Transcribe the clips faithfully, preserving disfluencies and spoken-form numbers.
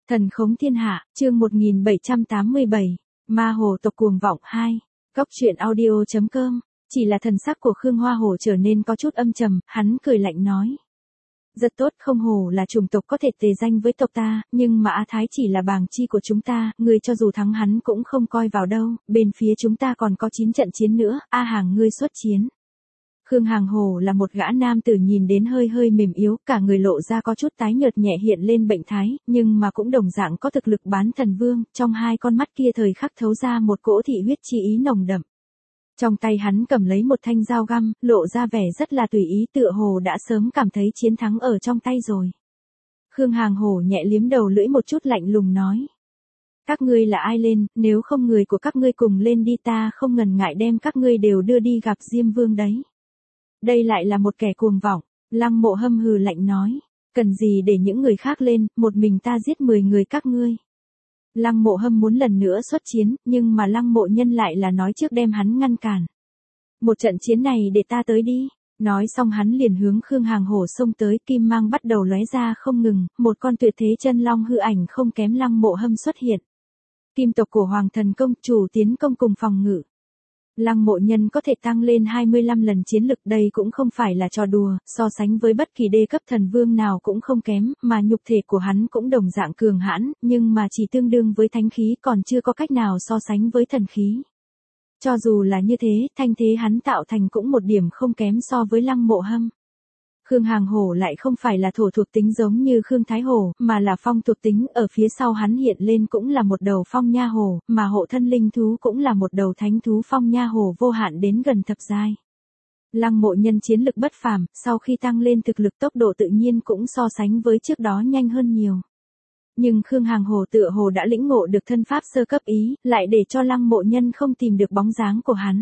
Thần khống thiên hạ, chương một nghìn bảy trăm tám mươi bảy, Ma Hồ tộc cuồng vọng hai. Cóc truyện audio.com. Chỉ là thần sắc của Khương Hoa Hổ trở nên có chút âm trầm, hắn cười lạnh nói. Rất tốt, không hổ là chủng tộc có thể tề danh với tộc ta, nhưng mà A Thái chỉ là bàng chi của chúng ta, ngươi cho dù thắng hắn cũng không coi vào đâu, bên phía chúng ta còn có chín trận chiến nữa, A Hàng ngươi xuất chiến. Khương Hàng Hổ là một gã nam tử nhìn đến hơi hơi mềm yếu, cả người lộ ra có chút tái nhợt nhẹ hiện lên bệnh thái, nhưng mà cũng đồng dạng có thực lực bán thần vương, trong hai con mắt kia thời khắc thấu ra một cỗ thị huyết chi ý nồng đậm. Trong tay hắn cầm lấy một thanh dao găm, lộ ra vẻ rất là tùy ý, tựa hồ đã sớm cảm thấy chiến thắng ở trong tay rồi. Khương Hàng Hổ nhẹ liếm đầu lưỡi một chút lạnh lùng nói. Các ngươi là ai lên, nếu không người của các ngươi cùng lên đi, ta không ngần ngại đem các ngươi đều đưa đi gặp Diêm Vương đấy. Đây lại là một kẻ cuồng vọng, Lăng Mộ Hâm hừ lạnh nói, cần gì để những người khác lên, một mình ta giết mười người các ngươi. Lăng Mộ Hâm muốn lần nữa xuất chiến, nhưng mà Lăng Mộ Nhân lại là nói trước đem hắn ngăn cản. Một trận chiến này để ta tới đi, nói xong hắn liền hướng Khương Hàng Hổ xông tới, kim mang bắt đầu lóe ra không ngừng, một con tuyệt thế chân long hư ảnh không kém Lăng Mộ Hâm xuất hiện. Kim tộc của Hoàng Thần Công, chủ tiến công cùng phòng ngự. Lăng Mộ Nhân có thể tăng lên hai mươi lăm lần chiến lực, đây cũng không phải là trò đùa, so sánh với bất kỳ đê cấp thần vương nào cũng không kém, mà nhục thể của hắn cũng đồng dạng cường hãn, nhưng mà chỉ tương đương với thánh khí, còn chưa có cách nào so sánh với thần khí. Cho dù là như thế, thanh thế hắn tạo thành cũng một điểm không kém so với Lăng Mộ Hâm. Khương Hàng Hổ lại không phải là thổ thuộc tính giống như Khương Thái Hổ, mà là phong thuộc tính, ở phía sau hắn hiện lên cũng là một đầu phong nha hổ, mà hộ thân linh thú cũng là một đầu thánh thú phong nha hổ vô hạn đến gần thập giai. Lăng Mộ Nhân chiến lực bất phàm, sau khi tăng lên thực lực tốc độ tự nhiên cũng so sánh với trước đó nhanh hơn nhiều. Nhưng Khương Hàng Hổ tựa hồ đã lĩnh ngộ được thân pháp sơ cấp ý, lại để cho Lăng Mộ Nhân không tìm được bóng dáng của hắn.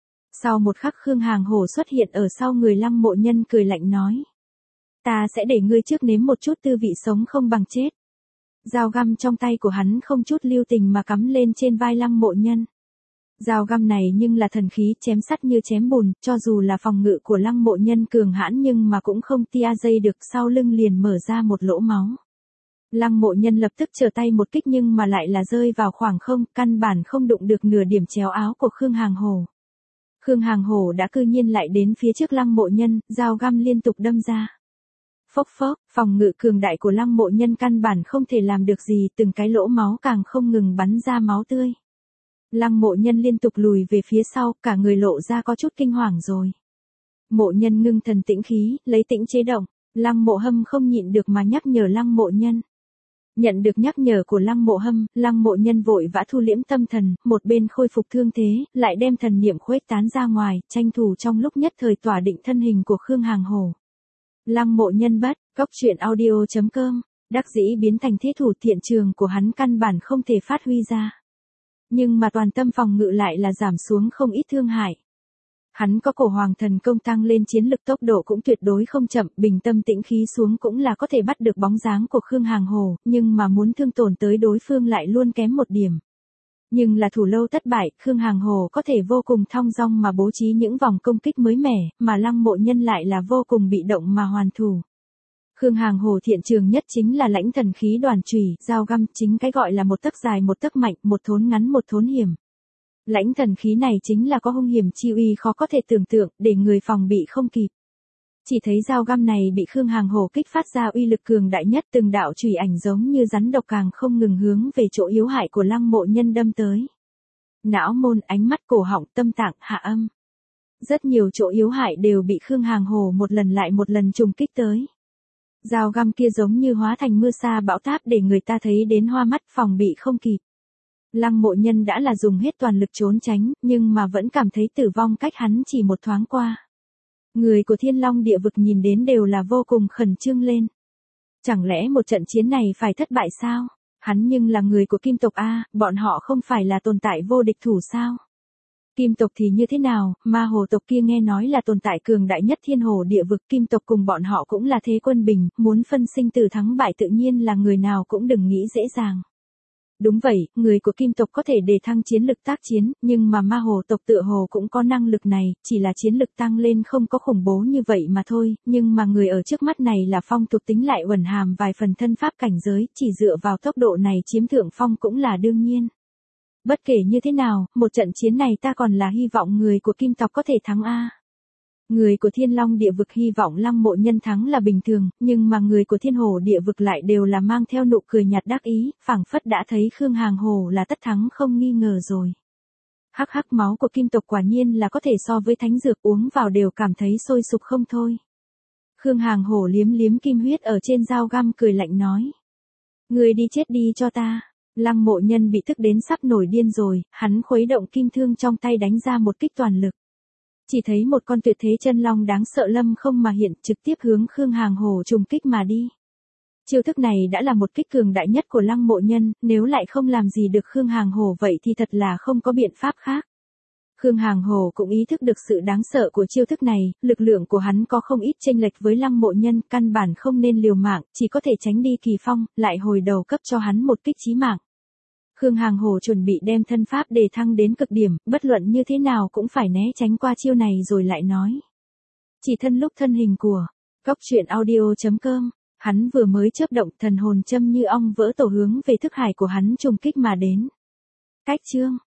Sau một khắc Khương Hàng Hổ xuất hiện ở sau người Lăng Mộ Nhân cười lạnh nói. Ta sẽ để ngươi trước nếm một chút tư vị sống không bằng chết. Dao găm trong tay của hắn không chút lưu tình mà cắm lên trên vai Lăng Mộ Nhân. Dao găm này nhưng là thần khí, chém sắt như chém bùn, cho dù là phòng ngự của Lăng Mộ Nhân cường hãn nhưng mà cũng không tia dây được, sau lưng liền mở ra một lỗ máu. Lăng Mộ Nhân lập tức trở tay một kích nhưng mà lại là rơi vào khoảng không, căn bản không đụng được nửa điểm chéo áo của Khương Hàng Hổ. Khương Hàng Hổ đã cư nhiên lại đến phía trước Lăng Mộ Nhân, dao găm liên tục đâm ra. Phốc phốc, phòng ngự cường đại của Lăng Mộ Nhân căn bản không thể làm được gì, từng cái lỗ máu càng không ngừng bắn ra máu tươi. Lăng Mộ Nhân liên tục lùi về phía sau, cả người lộ ra có chút kinh hoàng rồi. Mộ Nhân ngưng thần tĩnh khí, lấy tĩnh chế động, Lăng Mộ Hâm không nhịn được mà nhắc nhở Lăng Mộ Nhân. Nhận được nhắc nhở của Lăng Mộ Hâm, Lăng Mộ Nhân vội vã thu liễm tâm thần, một bên khôi phục thương thế, lại đem thần niệm khuếch tán ra ngoài, tranh thủ trong lúc nhất thời tỏa định thân hình của Khương Hàng Hổ. Lăng Mộ Nhân bắt, cóc truyện audio.com, đắc dĩ biến thành thế thủ, thiện trường của hắn căn bản không thể phát huy ra. Nhưng mà toàn tâm phòng ngự lại là giảm xuống không ít thương hại. Hắn có cổ Hoàng Thần Công tăng lên chiến lực, tốc độ cũng tuyệt đối không chậm, bình tâm tĩnh khí xuống cũng là có thể bắt được bóng dáng của Khương Hàng Hổ, nhưng mà muốn thương tổn tới đối phương lại luôn kém một điểm. Nhưng là thủ lâu thất bại, Khương Hàng Hổ có thể vô cùng thong dong mà bố trí những vòng công kích mới mẻ, mà Lăng Mộ Nhân lại là vô cùng bị động mà hoàn thủ. Khương Hàng Hổ thiện trường nhất chính là lãnh thần khí đoàn chùy, dao găm, chính cái gọi là một tấc dài một tấc mạnh, một thốn ngắn một thốn hiểm. Lãnh thần khí này chính là có hung hiểm chi uy khó có thể tưởng tượng, để người phòng bị không kịp. Chỉ thấy dao găm này bị Khương Hàng Hổ kích phát ra uy lực cường đại nhất, từng đạo chùy ảnh giống như rắn độc càng không ngừng hướng về chỗ yếu hại của Lăng Mộ Nhân đâm tới. Não môn, ánh mắt, cổ họng, tâm tạng, hạ âm. Rất nhiều chỗ yếu hại đều bị Khương Hàng Hổ một lần lại một lần trùng kích tới. Dao găm kia giống như hóa thành mưa sa bão táp để người ta thấy đến hoa mắt, phòng bị không kịp. Lăng Mộ Nhân đã là dùng hết toàn lực trốn tránh, nhưng mà vẫn cảm thấy tử vong cách hắn chỉ một thoáng qua. Người của Thiên Long địa vực nhìn đến đều là vô cùng khẩn trương lên. Chẳng lẽ một trận chiến này phải thất bại sao? Hắn nhưng là người của Kim tộc A, bọn họ không phải là tồn tại vô địch thủ sao? Kim tộc thì như thế nào, Ma Hồ tộc kia nghe nói là tồn tại cường đại nhất thiên hồ địa vực, Kim tộc cùng bọn họ cũng là thế quân bình, muốn phân sinh tử thắng bại tự nhiên là người nào cũng đừng nghĩ dễ dàng. Đúng vậy, người của kim tộc có thể đề thăng chiến lực tác chiến, nhưng mà ma hồ tộc tựa hồ cũng có năng lực này, chỉ là chiến lực tăng lên không có khủng bố như vậy mà thôi, nhưng mà người ở trước mắt này là phong thuộc tính lại uẩn hàm vài phần thân pháp cảnh giới, chỉ dựa vào tốc độ này chiếm thượng phong cũng là đương nhiên. Bất kể như thế nào, một trận chiến này ta còn là hy vọng người của kim tộc có thể thắng a. Người của Thiên Long địa vực hy vọng Lăng Mộ Nhân thắng là bình thường, nhưng mà người của Thiên Hổ địa vực lại đều là mang theo nụ cười nhạt đắc ý, phảng phất đã thấy Khương Hàng Hổ là tất thắng không nghi ngờ rồi. Hắc hắc, máu của kim tộc quả nhiên là có thể so với thánh dược, uống vào đều cảm thấy sôi sục không thôi. Khương Hàng Hổ liếm liếm kim huyết ở trên dao găm cười lạnh nói. Người đi chết đi cho ta. Lăng Mộ Nhân bị tức đến sắp nổi điên rồi, hắn khuấy động kim thương trong tay đánh ra một kích toàn lực. Chỉ thấy một con tuyệt thế chân long đáng sợ lâm không mà hiện, trực tiếp hướng Khương Hàng Hổ trùng kích mà đi. Chiêu thức này đã là một kích cường đại nhất của Lăng Mộ Nhân, nếu lại không làm gì được Khương Hàng Hổ vậy thì thật là không có biện pháp khác. Khương Hàng Hổ cũng ý thức được sự đáng sợ của chiêu thức này, lực lượng của hắn có không ít chênh lệch với Lăng Mộ Nhân, căn bản không nên liều mạng, chỉ có thể tránh đi kỳ phong, lại hồi đầu cấp cho hắn một kích chí mạng. Khương Hàng Hổ chuẩn bị đem thân pháp đề thăng đến cực điểm, bất luận như thế nào cũng phải né tránh qua chiêu này rồi lại nói. Chỉ thân lúc thân hình của Cốc truyện audio chấm com, hắn vừa mới chớp động, thần hồn châm như ong vỡ tổ hướng về thức hải của hắn trùng kích mà đến. Cách chương